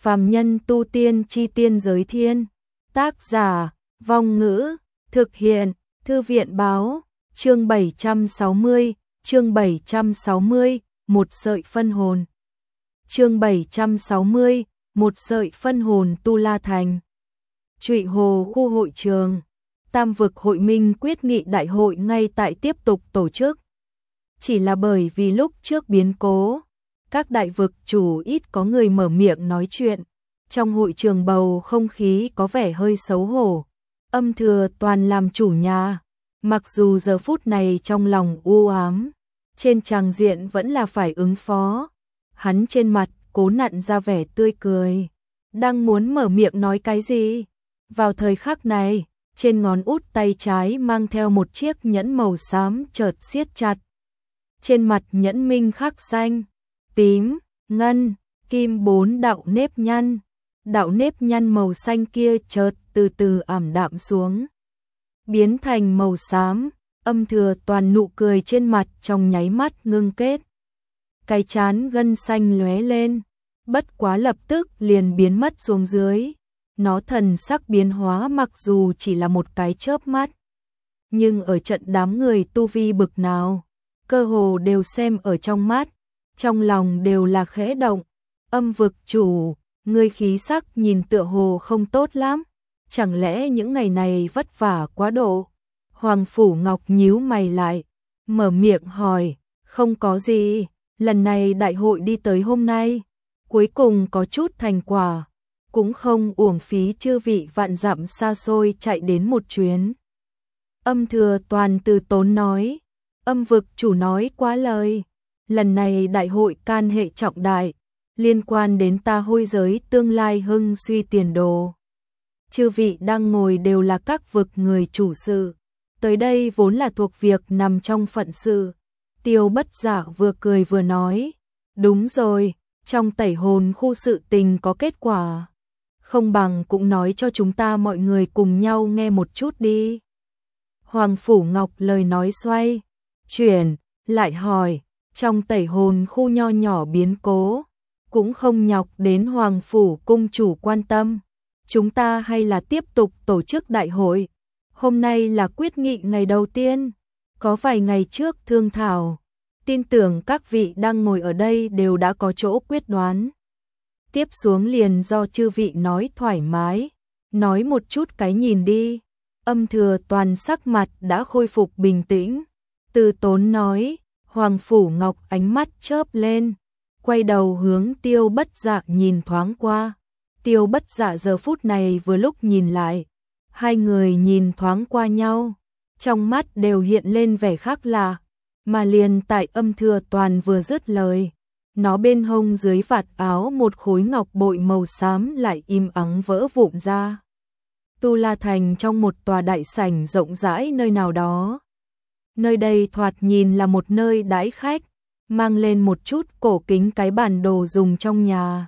Phàm nhân tu tiên chi tiên giới thiên. Tác giả, Vong Ngữ, thực hiện, Thư viện báo, chương 760, một sợi phân hồn. Chương 760, một sợi phân hồn Tu La Thành. Trụy Hồ khu hội trường, Tam vực hội minh quyết nghị đại hội ngay tại tiếp tục tổ chức. Chỉ là bởi vì lúc trước biến cố, các đại vực chủ ít có người mở miệng nói chuyện, trong hội trường bầu không khí có vẻ hơi xấu hổ. Âm Thừa Toàn làm chủ nhà, mặc dù giờ phút này trong lòng u ám, trên tràng diện vẫn là phải ứng phó. Hắn trên mặt cố nặn ra vẻ tươi cười, đang muốn mở miệng nói cái gì. Vào thời khắc này, trên ngón út tay trái mang theo một chiếc nhẫn màu xám chợt siết chặt. Trên mặt nhẫn minh khắc xanh, tím, ngân, kim 4 đạo nếp nhăn. Đạo nếp nhăn màu xanh kia chợt từ từ ảm đạm xuống, biến thành màu xám. Âm Thừa Toàn nụ cười trên mặt trong nháy mắt ngưng kết. Cái trán gân xanh lóe lên, bất quá lập tức liền biến mất xuống dưới. Nó thần sắc biến hóa mặc dù chỉ là một cái chớp mắt, nhưng ở trận đám người tu vi bực nào, cơ hồ đều xem ở trong mắt, trong lòng đều là khẽ động. Âm vực chủ, ngươi khí sắc nhìn tựa hồ không tốt lắm, chẳng lẽ những ngày này vất vả quá độ? Hoàng Phủ Ngọc nhíu mày lại, mở miệng hỏi, không có gì, lần này đại hội đi tới hôm nay, cuối cùng có chút thành quả, cũng không uổng phí chư vị vạn dặm xa xôi chạy đến một chuyến. Âm Thừa Toàn từ tốn nói, âm vực chủ nói quá lời, lần này đại hội can hệ trọng đại, liên quan đến ta hôi giới tương lai hưng suy tiền đồ. Chư vị đang ngồi đều là các vực người chủ sự, tới đây vốn là thuộc việc nằm trong phận sự. Tiêu Bất Dạ vừa cười vừa nói, đúng rồi, trong tẩy hồn khu sự tình có kết quả, không bằng cũng nói cho chúng ta mọi người cùng nhau nghe một chút đi. Hoàng Phủ Ngọc lời nói xoay chuyển, lại hỏi, trong tẩy hồn khu nho nhỏ biến cố, cũng không nhọc đến Hoàng Phủ cung chủ quan tâm, chúng ta hay là tiếp tục tổ chức đại hội. Hôm nay là quyết nghị ngày đầu tiên, có vài ngày trước thương thảo, tin tưởng các vị đang ngồi ở đây đều đã có chỗ quyết đoán. Tiếp xuống liền do chư vị nói thoải mái, nói một chút cái nhìn đi. Âm Thừa Toàn sắc mặt đã khôi phục bình tĩnh, từ tốn nói. Hoàng Phủ Ngọc ánh mắt chớp lên, quay đầu hướng Tiêu Bất Dạ nhìn thoáng qua. Tiêu Bất Dạ giờ phút này vừa lúc nhìn lại, hai người nhìn thoáng qua nhau, trong mắt đều hiện lên vẻ khác lạ, mà liền tại Âm Thừa Toàn vừa dứt lời, nó bên hông dưới vạt áo một khối ngọc bội màu xám lại im ắng vỡ vụn ra. Tu La Thành trong một tòa đại sảnh rộng rãi nơi nào đó. Nơi đây thoạt nhìn là một nơi đãi khách, mang lên một chút cổ kính cái bản đồ dùng trong nhà.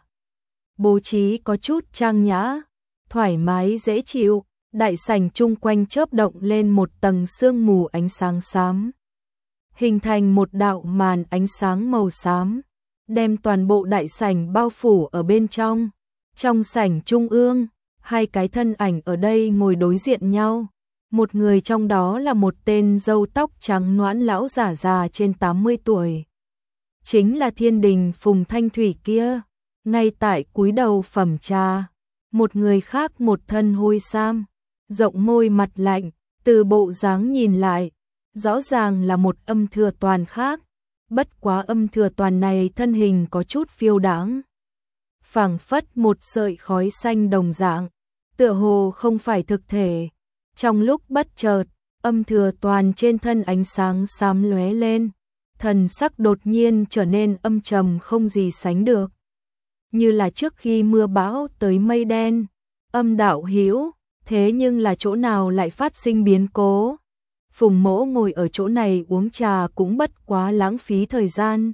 Bố trí có chút trang nhã, thoải mái dễ chịu, đại sảnh chung quanh chớp động lên một tầng sương mù ánh sáng xám, hình thành một đạo màn ánh sáng màu xám, đem toàn bộ đại sảnh bao phủ ở bên trong. Trong sảnh trung ương, hai cái thân ảnh ở đây ngồi đối diện nhau. Một người trong đó là một tên râu tóc trắng nõn lão giả già trên 80 tuổi. Chính là Thiên Đình Phùng Thanh Thủy kia, ngay tại cúi đầu phẩm trà. Một người khác một thân hôi sam, rộng môi mặt lạnh, từ bộ dáng nhìn lại, rõ ràng là một Âm Thừa Toàn khác. Bất quá Âm Thừa Toàn này thân hình có chút phiêu đãng, phảng phất một sợi khói xanh đồng dạng, tựa hồ không phải thực thể. Trong lúc bất chợt, Âm Thừa Toàn trên thân ánh sáng xám lóe lên, thần sắc đột nhiên trở nên âm trầm không gì sánh được. Như là trước khi mưa bão tới mây đen. Âm đạo hữu, thế nhưng là chỗ nào lại phát sinh biến cố? Phùng Mỗ ngồi ở chỗ này uống trà cũng bất quá lãng phí thời gian.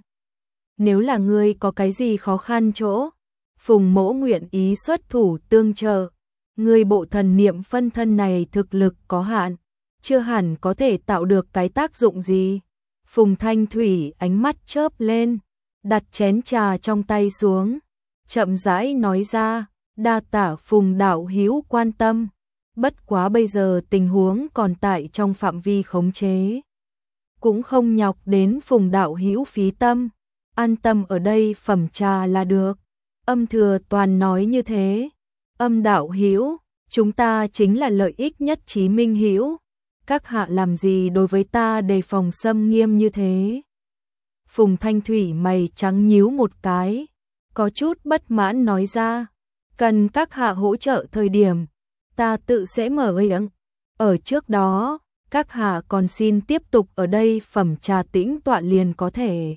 Nếu là ngươi có cái gì khó khăn chỗ, Phùng Mỗ nguyện ý xuất thủ tương trợ. Người bộ thần niệm phân thân này thực lực có hạn, chưa hẳn có thể tạo được cái tác dụng gì. Phùng Thanh Thủy ánh mắt chớp lên, đặt chén trà trong tay xuống, chậm rãi nói ra, đa tạ Phùng đạo hữu quan tâm, bất quá bây giờ tình huống còn tại trong phạm vi khống chế, cũng không nhọc đến Phùng đạo hữu phí tâm, an tâm ở đây phẩm trà là được. Âm Thừa Toàn nói như thế, Âm đạo hữu, chúng ta chính là lợi ích nhất trí minh hữu, các hạ làm gì đối với ta đề phòng xâm nghiêm như thế? Phùng Thanh Thủy mày trắng nhíu một cái, có chút bất mãn nói ra, cần các hạ hỗ trợ thời điểm, ta tự sẽ mở miệng. Ở trước đó, các hạ còn xin tiếp tục ở đây phẩm trà tĩnh tọa liền có thể.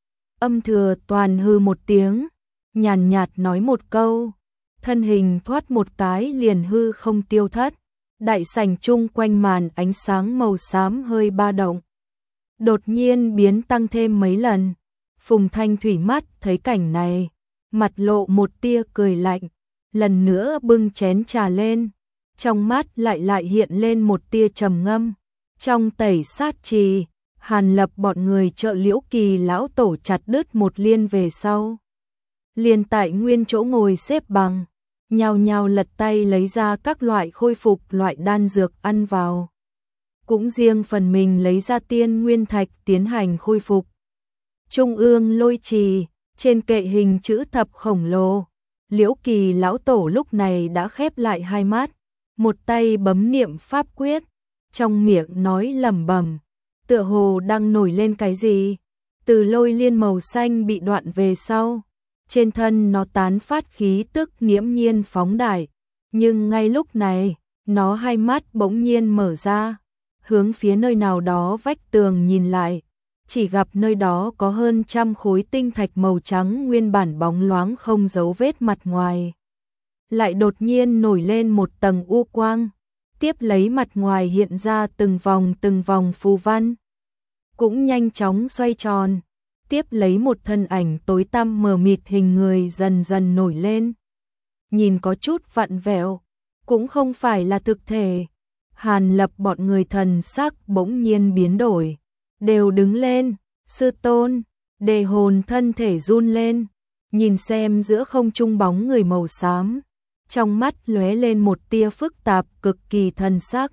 Âm Thừa Toàn hư một tiếng, nhàn nhạt nói một câu, thân hình thoát một cái liền hư không tiêu thất. Đại sảnh chung quanh màn ánh sáng màu xám hơi ba động, đột nhiên biến tăng thêm mấy lần. Phùng Thanh Thủy mắt thấy cảnh này, mặt lộ một tia cười lạnh, lần nữa bưng chén trà lên, trong mắt lại hiện lên một tia trầm ngâm. Trong tẩy sát trì, Hàn Lập bọn người trợ Liễu Kỳ lão tổ chặt đứt một liên về sau, liền tại nguyên chỗ ngồi xếp bằng, nhao nhao lật tay lấy ra các loại khôi phục loại đan dược ăn vào. Cũng riêng phần mình lấy ra tiên nguyên thạch tiến hành khôi phục. Trung ương lôi trì, trên kệ hình chữ thập khổng lồ, Liễu Kỳ lão tổ lúc này đã khép lại hai mắt, một tay bấm niệm pháp quyết, trong miệng nói lẩm bẩm, tựa hồ đang nổi lên cái gì. Từ lôi liên màu xanh bị đoạn về sau, trên thân nó tán phát khí tức nghiễm nhiên phóng đại, nhưng ngay lúc này, nó hai mắt bỗng nhiên mở ra, hướng phía nơi nào đó vách tường nhìn lại, chỉ gặp nơi đó có hơn 100 khối tinh thạch màu trắng nguyên bản bóng loáng không dấu vết mặt ngoài. Lại đột nhiên nổi lên một tầng u quang, tiếp lấy mặt ngoài hiện ra từng vòng phù văn, cũng nhanh chóng xoay tròn. Tiếp lấy một thân ảnh tối tăm mờ mịt hình người dần dần nổi lên. Nhìn có chút vặn vẹo, cũng không phải là thực thể. Hàn Lập bọn người thần sắc bỗng nhiên biến đổi, đều đứng lên, sư tôn, đề hồn thân thể run lên, nhìn xem giữa không trung bóng người màu xám, trong mắt lóe lên một tia phức tạp cực kỳ thần sắc.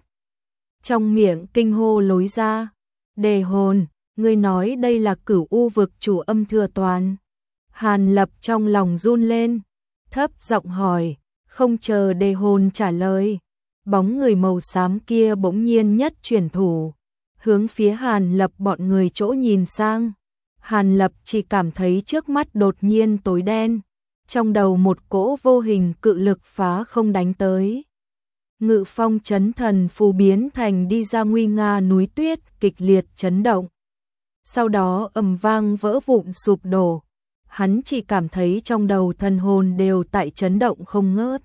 Trong miệng kinh hô lối ra, đề hồn. Ngươi nói đây là Cửu U vực chủ Âm Thừa Toàn. Hàn Lập trong lòng run lên, thấp giọng hỏi, không chờ đề hồn trả lời. Bóng người màu xám kia bỗng nhiên nhất chuyển thủ, hướng phía Hàn Lập bọn người chỗ nhìn sang. Hàn Lập chỉ cảm thấy trước mắt đột nhiên tối đen, trong đầu một cỗ vô hình cự lực phá không đánh tới. Ngự phong chấn thần phù biến thành đi ra nguy nga núi tuyết kịch liệt chấn động. Sau đó ầm vang vỡ vụn sụp đổ, hắn chỉ cảm thấy trong đầu thần hồn đều tại chấn động không ngớt.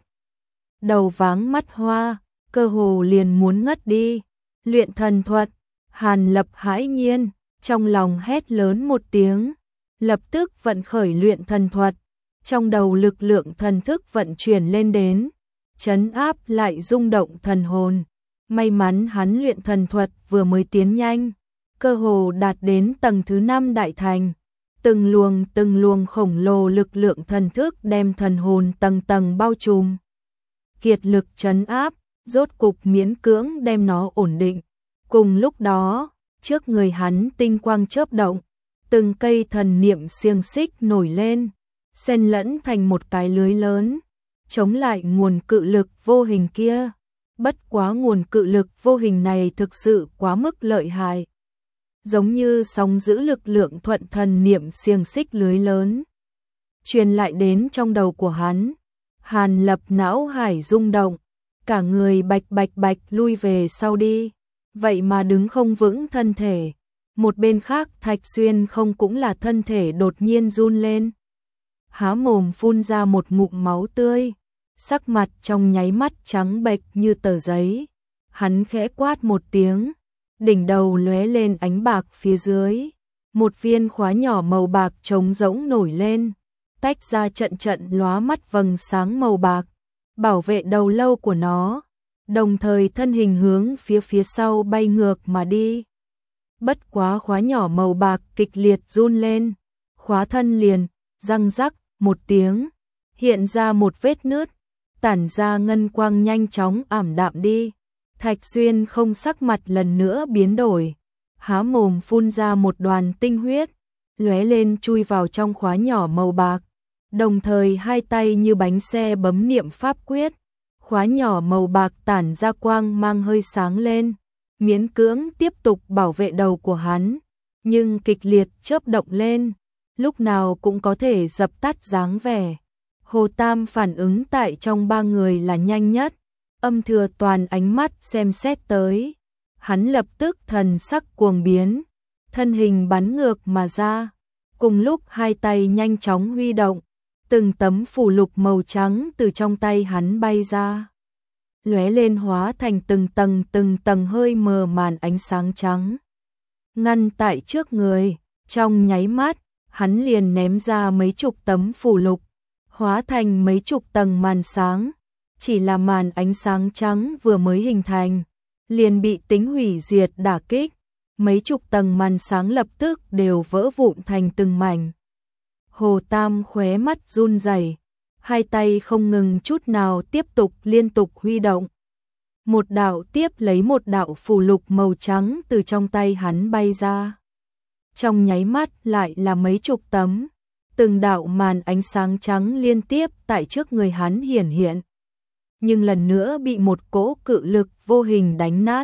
Đầu váng mắt hoa, cơ hồ liền muốn ngất đi. Luyện thần thuật, Hàn Lập hãi nhiên, trong lòng hét lớn một tiếng, lập tức vận khởi luyện thần thuật, trong đầu lực lượng thần thức vận chuyển lên đến, trấn áp lại rung động thần hồn. May mắn hắn luyện thần thuật vừa mới tiến nhanh, cơ hồ đạt đến tầng thứ 5 đại thành, từng luồng khổng lồ lực lượng thần thức đem thần hồn tầng tầng bao trùm. Kiệt lực trấn áp, rốt cục miễn cưỡng đem nó ổn định. Cùng lúc đó, trước người hắn tinh quang chớp động, từng cây thần niệm xiềng xích nổi lên, xen lẫn thành một cái lưới lớn, chống lại nguồn cự lực vô hình kia. Bất quá nguồn cự lực vô hình này thực sự quá mức lợi hại, giống như sóng giữ lực lượng thuận thần niệm xiềng xích lưới lớn, truyền lại đến trong đầu của hắn. Hàn Lập não hải rung động, cả người bạch lui về sau đi, vậy mà đứng không vững thân thể. Một bên khác Thạch Xuyên không cũng là thân thể đột nhiên run lên, há mồm phun ra một ngụm máu tươi, sắc mặt trong nháy mắt trắng bệch như tờ giấy. Hắn khẽ quát một tiếng, đỉnh đầu lóe lên ánh bạc, phía dưới một viên khóa nhỏ màu bạc trống rỗng nổi lên, tách ra trận lóa mắt vầng sáng màu bạc, bảo vệ đầu lâu của nó, đồng thời thân hình hướng phía sau bay ngược mà đi. Bất quá khóa nhỏ màu bạc kịch liệt run lên, khóa thân liền răng rắc một tiếng, hiện ra một vết nứt, tản ra ngân quang nhanh chóng ảm đạm đi. Thạch Xuyên không sắc mặt lần nữa biến đổi, há mồm phun ra một đoàn tinh huyết, lóe lên chui vào trong khóa nhỏ màu bạc, đồng thời hai tay như bánh xe bấm niệm pháp quyết, khóa nhỏ màu bạc tản ra quang mang hơi sáng lên, miễn cưỡng tiếp tục bảo vệ đầu của hắn, nhưng kịch liệt chớp động lên, lúc nào cũng có thể dập tắt dáng vẻ. Hồ Tam phản ứng tại trong ba người là nhanh nhất, Âm Thừa Toàn ánh mắt xem xét tới, hắn lập tức thần sắc cuồng biến, thân hình bắn ngược mà ra, cùng lúc hai tay nhanh chóng huy động, từng tấm phù lục màu trắng từ trong tay hắn bay ra, lóe lên hóa thành từng tầng hơi mờ màn ánh sáng trắng, ngăn tại trước người, trong nháy mắt, hắn liền ném ra mấy chục tấm phù lục, hóa thành mấy chục tầng màn sáng, chỉ là màn ánh sáng trắng vừa mới hình thành, liền bị tính hủy diệt đả kích, mấy chục tầng màn sáng lập tức đều vỡ vụn thành từng mảnh. Hồ Tam khóe mắt run rẩy, hai tay không ngừng chút nào tiếp tục liên tục huy động. Một đạo tiếp lấy một đạo phù lục màu trắng từ trong tay hắn bay ra. Trong nháy mắt lại là mấy chục tấm, từng đạo màn ánh sáng trắng liên tiếp tại trước người hắn hiển hiện. Nhưng lần nữa bị một cỗ cự lực vô hình đánh nát.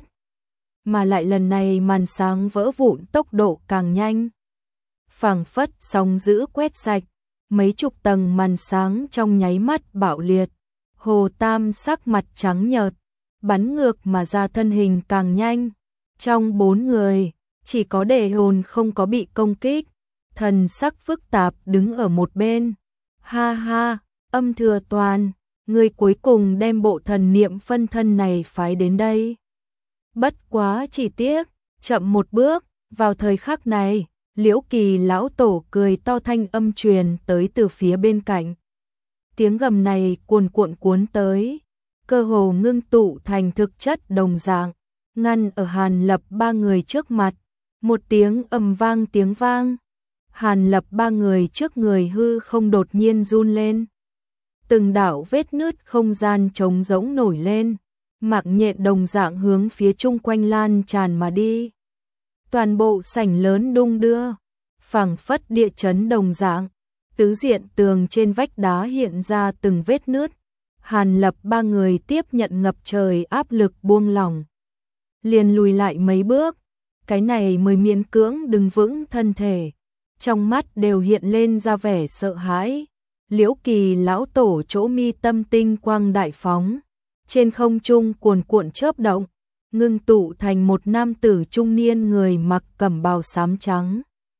Mà lại lần này màn sáng vỡ vụn tốc độ càng nhanh. Phảng phất sóng dữ quét sạch, mấy chục tầng màn sáng trong nháy mắt bạo liệt. Hồ Tam sắc mặt trắng nhợt, bắn ngược mà ra thân hình càng nhanh. Trong 4 người, chỉ có Đề Hồn không có bị công kích, thần sắc phức tạp đứng ở một bên. Ha ha, Âm Thừa Toàn, ngươi cuối cùng đem bộ thần niệm phân thân này phái đến đây. Bất quá chỉ tiếc, chậm một bước, vào thời khắc này, Liễu Kỳ lão tổ cười to thanh âm truyền tới từ phía bên cạnh. Tiếng gầm này cuồn cuộn cuốn tới, cơ hồ ngưng tụ thành thực chất đồng dạng, ngăn ở Hàn Lập ba người trước mặt, một tiếng ầm vang tiếng vang. Hàn Lập ba người trước người hư không đột nhiên run lên. Từng đạo vết nứt không gian trống rỗng nổi lên, mạng nhện đồng dạng hướng phía chung quanh lan tràn mà đi. Toàn bộ sảnh lớn đung đưa, phảng phất địa chấn đồng dạng, tứ diện tường trên vách đá hiện ra từng vết nứt. Hàn Lập ba người tiếp nhận ngập trời áp lực buông lỏng, liền lùi lại mấy bước, cái này mới miễn cưỡng đứng vững thân thể, trong mắt đều hiện lên ra vẻ sợ hãi. Liễu Kỳ lão tổ chỗ mi tâm tinh quang đại phóng, trên không trung cuồn cuộn chớp động, ngưng tụ thành một nam tử trung niên người mặc cẩm bào xám trắng,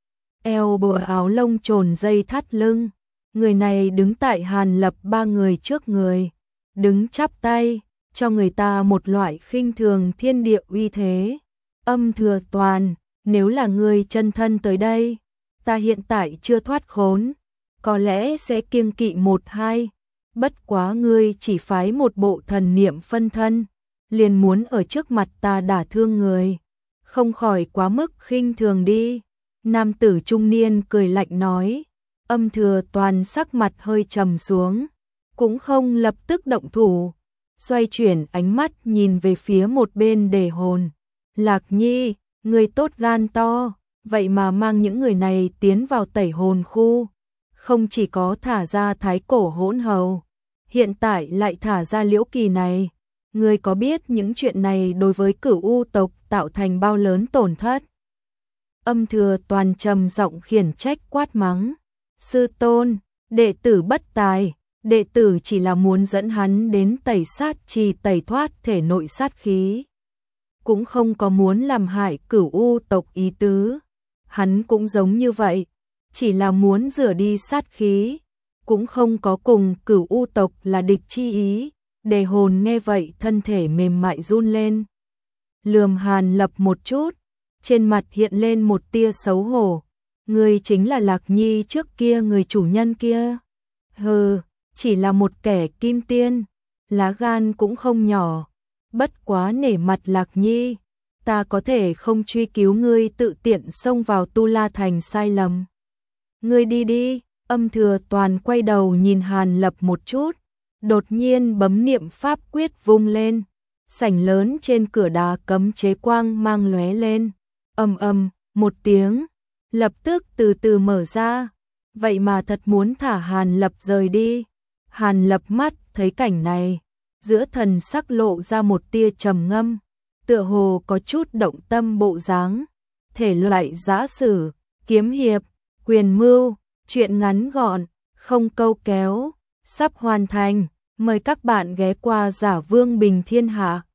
eo bộ áo lông trồn dây thắt lưng. Người này đứng tại Hàn Lập ba người trước người, đứng chắp tay, cho người ta một loại khinh thường thiên địa uy thế. Âm Thừa Toàn, nếu là người chân thân tới đây, ta hiện tại chưa thoát khốn, có lẽ sẽ kiêng kỵ một hai, bất quá ngươi chỉ phái một bộ thần niệm phân thân, liền muốn ở trước mặt ta đả thương người, không khỏi quá mức khinh thường đi. Nam tử trung niên cười lạnh nói. Âm Thừa Toàn sắc mặt hơi trầm xuống, cũng không lập tức động thủ, xoay chuyển ánh mắt nhìn về phía một bên Đề Hồn. Lạc Nhi, người tốt gan to, vậy mà mang những người này tiến vào tẩy hồn khu, không chỉ có thả ra thái cổ hỗn hầu, hiện tại lại thả ra Liễu Kỳ này. Ngươi có biết những chuyện này đối với Cửu U tộc tạo thành bao lớn tổn thất? Âm Thừa Toàn trầm giọng khiển trách quát mắng. Sư tôn, đệ tử bất tài, đệ tử chỉ là muốn dẫn hắn đến tẩy sát trì tẩy thoát thể nội sát khí, cũng không có muốn làm hại Cửu U tộc ý tứ. Hắn cũng giống như vậy, chỉ là muốn rửa đi sát khí, cũng không có cùng Cửu U tộc là địch chi ý. Đề Hồn nghe vậy thân thể mềm mại run lên, lườm Hàn Lập một chút, trên mặt hiện lên một tia xấu hổ. Ngươi chính là Lạc Nhi trước kia người chủ nhân kia. Hừ, chỉ là một kẻ kim tiên, lá gan cũng không nhỏ. Bất quá nể mặt Lạc Nhi, ta có thể không truy cứu ngươi tự tiện xông vào Tu La Thành sai lầm. Ngươi đi đi, Âm Thừa Toàn quay đầu nhìn Hàn Lập một chút, đột nhiên bấm niệm pháp quyết vung lên, sảnh lớn trên cửa đá cấm chế quang mang lóe lên, ầm ầm một tiếng, lập tức từ từ mở ra, vậy mà thật muốn thả Hàn Lập rời đi. Hàn Lập mắt thấy cảnh này, giữa thần sắc lộ ra một tia trầm ngâm, tựa hồ có chút động tâm bộ dáng, thể loại giã sử, kiếm hiệp, quyền mưu, truyện ngắn gọn, không câu kéo, sắp hoàn thành, mời các bạn ghé qua Giả Vương Bình Thiên Hạ.